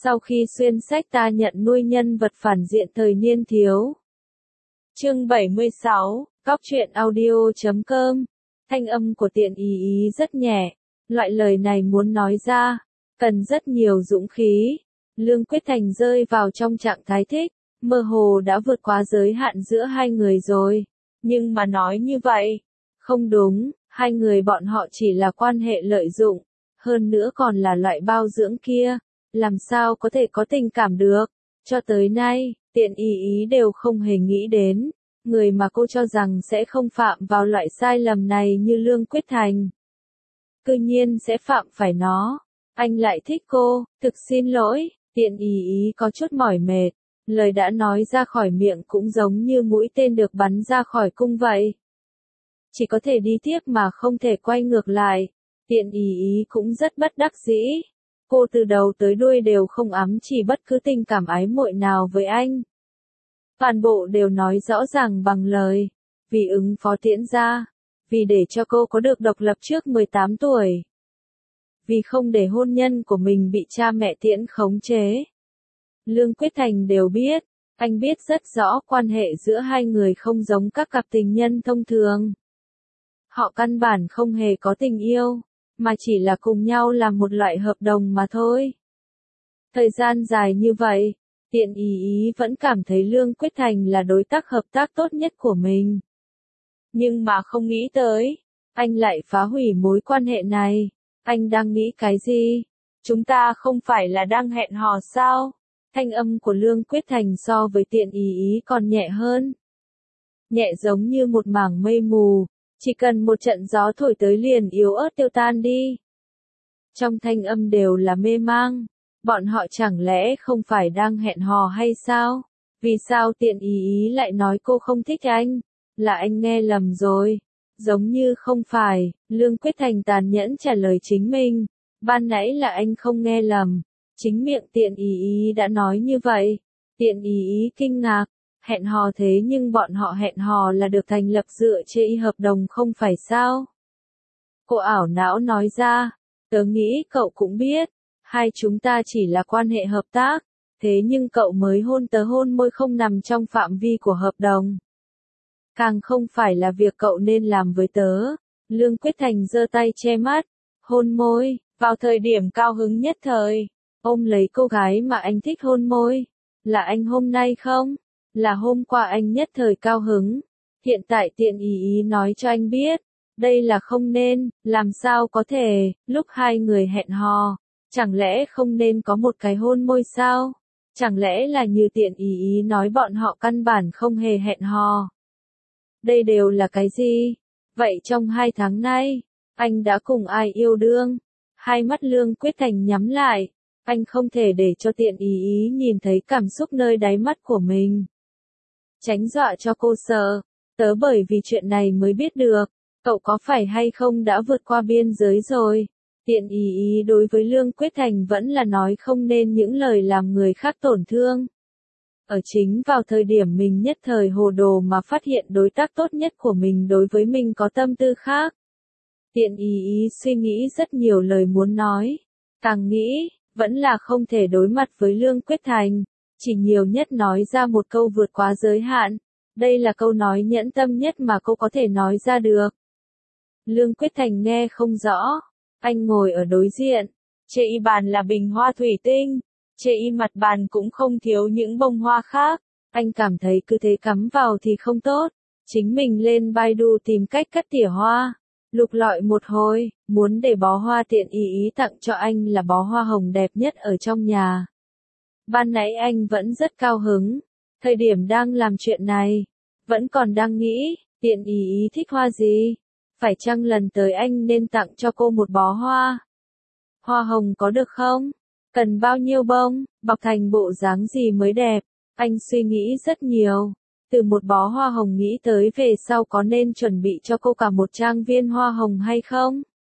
Sau khi xuyên sách ta nhận nuôi nhân vật phản diện thời niên thiếu. Chương 76, Cóc truyện audio.com. Thanh âm của Tiện Ý Ý rất nhẹ, loại lời này muốn nói ra, cần rất nhiều dũng khí. Lương Quyết Thành rơi vào trong trạng thái thích, mơ hồ đã vượt quá giới hạn giữa hai người rồi. Nhưng mà nói như vậy, không đúng, hai người bọn họ chỉ là quan hệ lợi dụng, hơn nữa còn là loại bao dưỡng kia, làm sao có thể có tình cảm được. Cho tới nay, Tiện Ý Ý đều không hề nghĩ đến, người mà cô cho rằng sẽ không phạm vào loại sai lầm này như Lương Quyết Thành. Cư nhiên sẽ phạm phải nó. Anh lại thích cô, thực xin lỗi. Tiện Ý Ý có chút mỏi mệt, lời đã nói ra khỏi miệng cũng giống như mũi tên được bắn ra khỏi cung vậy. Chỉ có thể đi tiếp mà không thể quay ngược lại. Tiện Ý Ý cũng rất bất đắc dĩ. Cô từ đầu tới đuôi đều không ám chỉ bất cứ tình cảm ái muội nào với anh. Toàn bộ đều nói rõ ràng bằng lời, vì ứng phó Tiễn gia, vì để cho cô có được độc lập trước 18 tuổi. Vì không để hôn nhân của mình bị cha mẹ Tiễn khống chế. Lương Quyết Thành đều biết, anh biết rất rõ quan hệ giữa hai người không giống các cặp tình nhân thông thường. Họ căn bản không hề có tình yêu, mà chỉ là cùng nhau làm một loại hợp đồng mà thôi. Thời gian dài như vậy, Tiện Ý Ý vẫn cảm thấy Lương Quyết Thành là đối tác hợp tác tốt nhất của mình. Nhưng mà không nghĩ tới, anh lại phá hủy mối quan hệ này. Anh đang nghĩ cái gì? Chúng ta không phải là đang hẹn hò sao? Thanh âm của Lương Quyết Thành so với Tiện Ý Ý còn nhẹ hơn. Nhẹ giống như một mảng mây mù, chỉ cần một trận gió thổi tới liền yếu ớt tiêu tan đi. Trong thanh âm đều là mê mang. Bọn họ chẳng lẽ không phải đang hẹn hò hay sao? Vì sao Tiện Ý Ý lại nói cô không thích anh? Là anh nghe lầm rồi. Giống như không phải, Lương Quyết Thành tàn nhẫn trả lời chính mình. Ban nãy là anh không nghe lầm. Chính miệng Tiện Ý Ý đã nói như vậy. Tiện Ý Ý kinh ngạc. Hẹn hò thế nhưng bọn họ hẹn hò là được thành lập dựa trên hợp đồng không phải sao? Cô ảo não nói ra. Tớ nghĩ cậu cũng biết. Hai chúng ta chỉ là quan hệ hợp tác, thế nhưng cậu mới hôn tớ hôn môi không nằm trong phạm vi của hợp đồng. Càng không phải là việc cậu nên làm với tớ. Lương Quyết Thành giơ tay che mắt, hôn môi, vào thời điểm cao hứng nhất thời, ôm lấy cô gái mà anh thích hôn môi. Là anh hôm nay không? Là hôm qua anh nhất thời cao hứng. Hiện tại Tiện Ý Ý nói cho anh biết, đây là không nên, làm sao có thể, lúc hai người hẹn hò. Chẳng lẽ không nên có một cái hôn môi sao? Chẳng lẽ là như Tiện Ý Ý nói bọn họ căn bản không hề hẹn hò? Đây đều là cái gì? Vậy trong 2 tháng nay, anh đã cùng ai yêu đương? Hai mắt Lương Quyết Thành nhắm lại. Anh không thể để cho Tiện Ý Ý nhìn thấy cảm xúc nơi đáy mắt của mình. Tránh dọa cho cô sợ. Tớ bởi vì chuyện này mới biết được, cậu có phải hay không đã vượt qua biên giới rồi. Tiện Ý Ý đối với Lương Quyết Thành vẫn là nói không nên những lời làm người khác tổn thương. Ở chính vào thời điểm mình nhất thời hồ đồ mà phát hiện đối tác tốt nhất của mình đối với mình có tâm tư khác. Tiện Ý Ý suy nghĩ rất nhiều lời muốn nói. Càng nghĩ, vẫn là không thể đối mặt với Lương Quyết Thành. Chỉ nhiều nhất nói ra một câu vượt quá giới hạn. Đây là câu nói nhẫn tâm nhất mà cô có thể nói ra được. Lương Quyết Thành nghe không rõ. Anh ngồi ở đối diện, trên y bàn là bình hoa thủy tinh, trên y mặt bàn cũng không thiếu những bông hoa khác. Anh cảm thấy cứ thế cắm vào thì không tốt, chính mình lên Baidu tìm cách cắt tỉa hoa, lục lọi một hồi, muốn để bó hoa Tiện Ý Ý tặng cho anh là bó hoa hồng đẹp nhất ở trong nhà. Ban nãy anh vẫn rất cao hứng, thời điểm đang làm chuyện này, vẫn còn đang nghĩ, Tiện Ý Ý thích hoa gì? Phải chăng lần tới anh nên tặng cho cô một bó hoa? Hoa hồng có được không? Cần bao nhiêu bông? Bọc thành bộ dáng gì mới đẹp? Anh suy nghĩ rất nhiều. Từ một bó hoa hồng nghĩ tới về sau có nên chuẩn bị cho cô cả một trang viên hoa hồng hay không?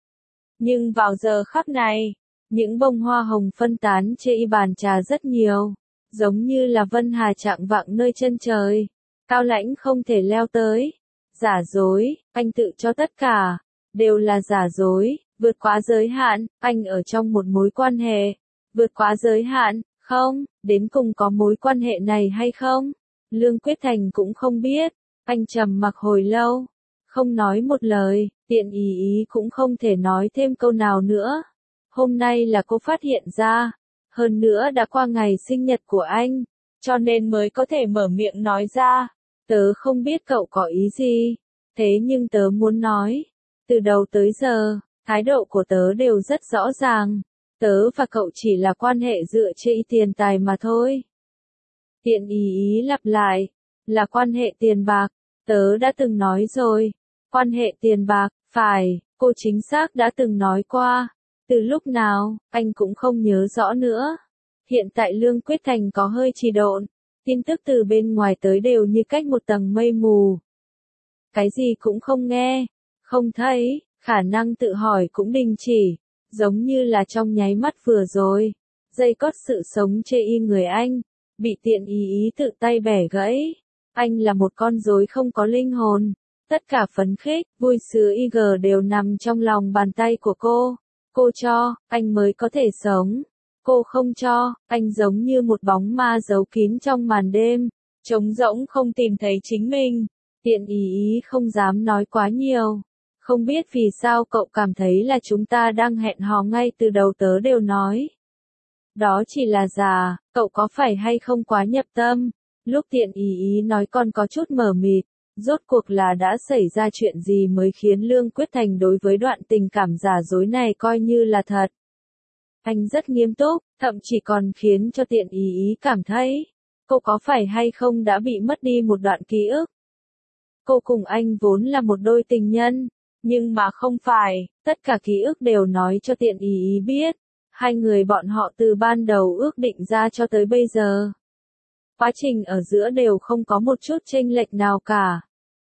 Nhưng vào giờ khắc này, những bông hoa hồng phân tán trên y bàn trà rất nhiều. Giống như là Vân Hà chạng vạng nơi chân trời. Cao lãnh không thể leo tới. Giả dối, anh tự cho tất cả, đều là giả dối, vượt quá giới hạn, anh ở trong một mối quan hệ, vượt quá giới hạn, Không, đến cùng có mối quan hệ này hay không? Lương Quyết Thành cũng không biết. Anh trầm mặc hồi lâu, không nói một lời, Tiện ý ý cũng không thể nói thêm câu nào nữa. Hôm nay là cô phát hiện ra, hơn nữa đã qua ngày sinh nhật của anh, cho nên mới có thể mở miệng nói ra. Tớ không biết cậu có ý gì, thế nhưng tớ muốn nói, từ đầu tới giờ, thái độ của tớ đều rất rõ ràng. Tớ và cậu chỉ là quan hệ dựa trên tiền tài mà thôi. Tiện ý ý lặp lại, là quan hệ tiền bạc. Tớ đã từng nói rồi, quan hệ tiền bạc, phải, cô chính xác đã từng nói qua. Từ lúc nào, anh cũng không nhớ rõ nữa. Hiện tại Lương Quyết Thành có hơi trì độn, tin tức từ bên ngoài tới đều như cách một tầng mây mù. Cái gì cũng không nghe, không thấy, khả năng tự hỏi cũng đình chỉ, giống như là trong nháy mắt vừa rồi. Dây cót sự sống chê y người anh, bị Tiện ý ý tự tay bẻ gãy. Anh là một con rối không có linh hồn. Tất cả phấn khích, vui sướng IG đều nằm trong lòng bàn tay của cô. Cô cho, anh mới có thể sống. Cô không cho, anh giống như một bóng ma giấu kín trong màn đêm, trống rỗng không tìm thấy chính mình. Tiện ý ý không dám nói quá nhiều. Không biết vì sao cậu cảm thấy là chúng ta đang hẹn hò ngay từ đầu, tớ đều nói. Đó chỉ là giả, cậu có phải hay không quá nhập tâm? Lúc Tiện ý ý nói còn có chút mờ mịt, rốt cuộc là đã xảy ra chuyện gì mới khiến Lương Quyết Thành đối với đoạn tình cảm giả dối này coi như là thật. Anh rất nghiêm túc, thậm chí còn khiến cho Tiện ý ý cảm thấy, cô có phải hay không đã bị mất đi một đoạn ký ức. Cô cùng anh vốn là một đôi tình nhân, nhưng mà không phải, tất cả ký ức đều nói cho Tiện ý ý biết, hai người bọn họ từ ban đầu ước định ra cho tới bây giờ. Quá trình ở giữa đều không có một chút chênh lệch nào cả.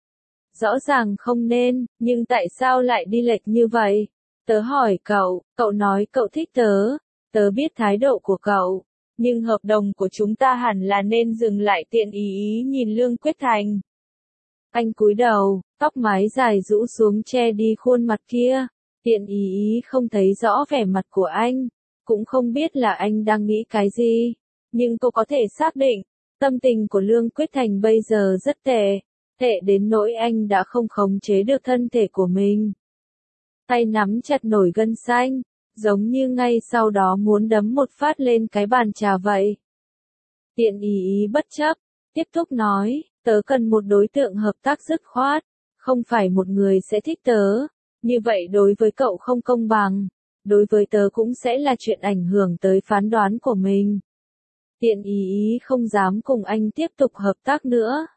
Rõ ràng không nên, nhưng tại sao lại đi lệch như vậy? Tớ hỏi cậu, cậu nói cậu thích tớ, tớ biết thái độ của cậu, nhưng hợp đồng của chúng ta hẳn là nên dừng lại. Tiện ý ý nhìn Lương Quyết Thành. Anh cúi đầu, tóc mái dài rũ xuống che đi khuôn mặt kia. Tiện ý ý không thấy rõ vẻ mặt của anh, cũng không biết là anh đang nghĩ cái gì, nhưng cô có thể xác định, tâm tình của Lương Quyết Thành bây giờ rất tệ, tệ đến nỗi anh đã không khống chế được thân thể của mình. Tay nắm chặt nổi gân xanh, giống như ngay sau đó muốn đấm một phát lên cái bàn trà vậy. Tiện ý ý bất chấp, tiếp tục nói, tớ cần một đối tượng hợp tác dứt khoát, không phải một người sẽ thích tớ, như vậy đối với cậu không công bằng, đối với tớ cũng sẽ là chuyện ảnh hưởng tới phán đoán của mình. Tiện ý ý không dám cùng anh tiếp tục hợp tác nữa.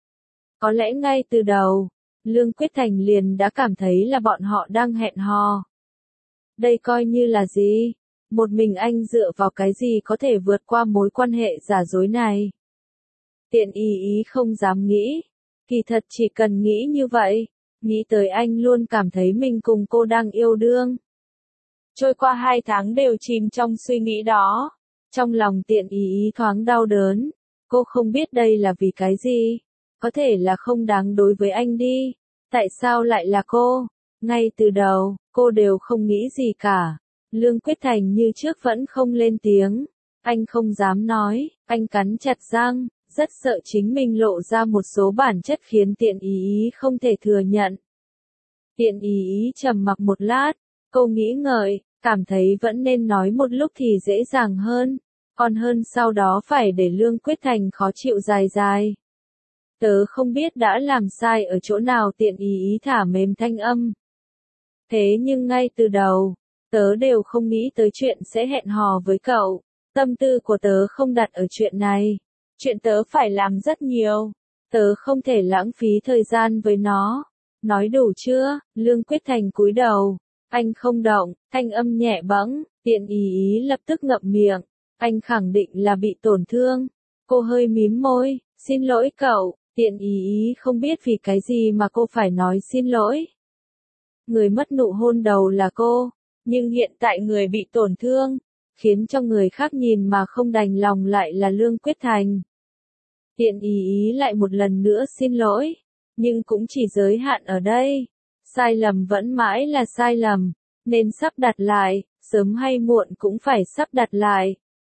Có lẽ ngay từ đầu, Lương Quyết Thành liền đã cảm thấy là bọn họ đang hẹn hò. Đây coi như là gì? Một mình anh dựa vào cái gì có thể vượt qua mối quan hệ giả dối này? Tiện ý ý không dám nghĩ. Kỳ thật chỉ cần nghĩ như vậy, nghĩ tới anh luôn cảm thấy mình cùng cô đang yêu đương. Trôi qua 2 tháng đều chìm trong suy nghĩ đó. Trong lòng Tiện ý ý thoáng đau đớn. Cô không biết đây là vì cái gì. Có thể là không đáng đối với anh đi. Tại sao lại là cô? Ngay từ đầu, cô đều không nghĩ gì cả. Lương Quyết Thành như trước vẫn không lên tiếng. Anh không dám nói, anh cắn chặt răng, rất sợ chính mình lộ ra một số bản chất khiến Tiện ý ý không thể thừa nhận. Tiện ý ý trầm mặc một lát, cô nghĩ ngợi, cảm thấy vẫn nên nói một lúc thì dễ dàng hơn, còn hơn sau đó phải để Lương Quyết Thành khó chịu dài dài. Tớ không biết đã làm sai ở chỗ nào. Tiện ý ý thả mềm thanh âm. Thế nhưng ngay từ đầu, tớ đều không nghĩ tới chuyện sẽ hẹn hò với cậu. Tâm tư của tớ không đặt ở chuyện này. Chuyện tớ phải làm rất nhiều. Tớ không thể lãng phí thời gian với nó. Nói đủ chưa? Lương Quyết Thành cúi đầu. Anh không động, thanh âm nhẹ bẫng. Tiện ý ý lập tức ngậm miệng. Anh khẳng định là bị tổn thương. Cô hơi mím môi. Xin lỗi cậu. Tiện ý ý không biết vì cái gì mà cô phải nói xin lỗi. Người mất nụ hôn đầu là cô, nhưng hiện tại người bị tổn thương, khiến cho người khác nhìn mà không đành lòng lại là Lương Quyết Thành. Tiện ý ý lại một lần nữa xin lỗi, nhưng cũng chỉ giới hạn ở đây. Sai lầm vẫn mãi là sai lầm, nên sắp đặt lại, sớm hay muộn cũng phải sắp đặt lại.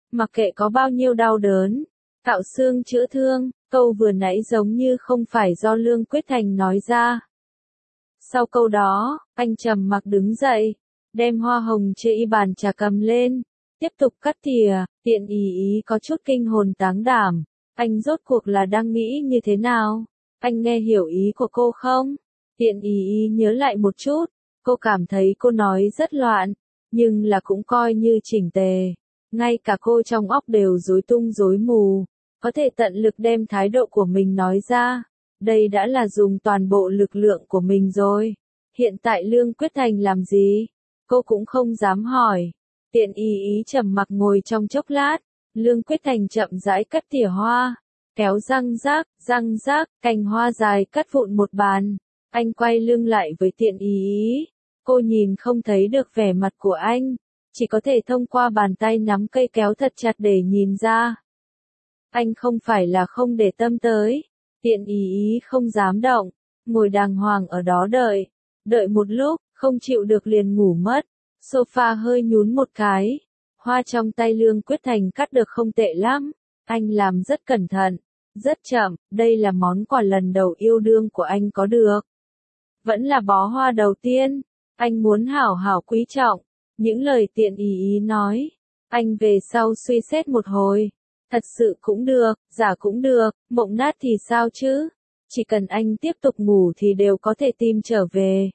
Mặc kệ có bao nhiêu đau đớn, cạo xương chữa thương, câu vừa nãy giống như không phải do Lương Quyết Thành nói ra. Sau câu đó, anh trầm mặc đứng dậy, đem hoa hồng trên bàn trà cầm lên, tiếp tục cắt thìa. Tiện ý có chút kinh hồn táng đảm, anh rốt cuộc là đang nghĩ như thế nào? Anh nghe hiểu ý của cô không? Tiện ý nhớ lại một chút, cô cảm thấy cô nói rất loạn, nhưng là cũng coi như chỉnh tề. Ngay cả cô trong óc đều rối tung rối mù, có thể tận lực đem thái độ của mình nói ra. Đây đã là dùng toàn bộ lực lượng của mình rồi. Hiện tại Lương Quyết Thành làm gì? Cô cũng không dám hỏi. Tiện ý trầm mặc ngồi trong chốc lát, Lương Quyết Thành chậm rãi cắt tỉa hoa, kéo răng rác, cành hoa dài cắt vụn một bàn. Anh quay lưng lại với tiện ý. Cô nhìn không thấy được vẻ mặt của anh, chỉ có thể thông qua bàn tay nắm cây kéo thật chặt để nhìn ra. Anh không phải là không để tâm tới. Tiện ý không dám động, ngồi đàng hoàng ở đó đợi. Đợi một lúc, không chịu được liền ngủ mất. Sofa hơi nhún một cái. Hoa trong tay Lương Quyết Thành cắt được không tệ lắm. Anh làm rất cẩn thận, rất chậm. Đây là món quà lần đầu yêu đương của anh có được. Vẫn là bó hoa đầu tiên. Anh muốn hảo hảo quý trọng. Những lời tiện ý nói. Anh về sau suy xét một hồi. Thật sự cũng được, giả cũng được, mộng nát thì sao chứ? Chỉ cần anh tiếp tục ngủ thì đều có thể tìm trở về.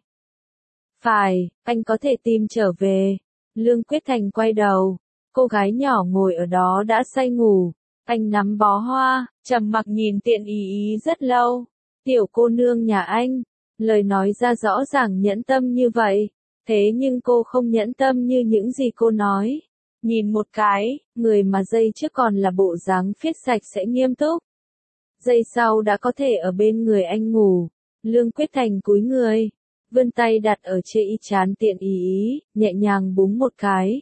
Phải, anh có thể tìm trở về. Lương Quyết Thành quay đầu. Cô gái nhỏ ngồi ở đó đã say ngủ. Anh nắm bó hoa, trầm mặc nhìn tiện ý rất lâu. Tiểu cô nương nhà anh. Lời nói ra rõ ràng nhẫn tâm như vậy. Thế nhưng cô không nhẫn tâm như những gì cô nói. Nhìn một cái, người mà giây trước còn là bộ dáng phiết sạch sẽ nghiêm túc. Giây sau đã có thể ở bên người anh ngủ. Lương Quyết Thành cúi người, vươn tay đặt ở trên trán tiện ý, nhẹ nhàng búng một cái.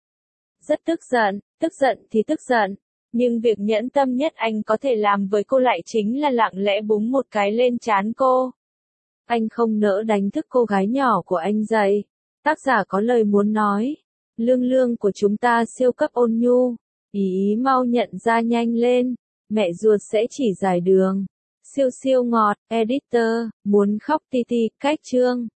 Rất tức giận thì tức giận, nhưng việc nhẫn tâm nhất anh có thể làm với cô lại chính là lặng lẽ búng một cái lên trán cô. Anh không nỡ đánh thức cô gái nhỏ của anh dậy. Tác giả có lời muốn nói. Lương của chúng ta siêu cấp ôn nhu. Ý mau nhận ra nhanh lên. Mẹ ruột sẽ chỉ giải đường. Siêu ngọt, editor, muốn khóc ti cách chương.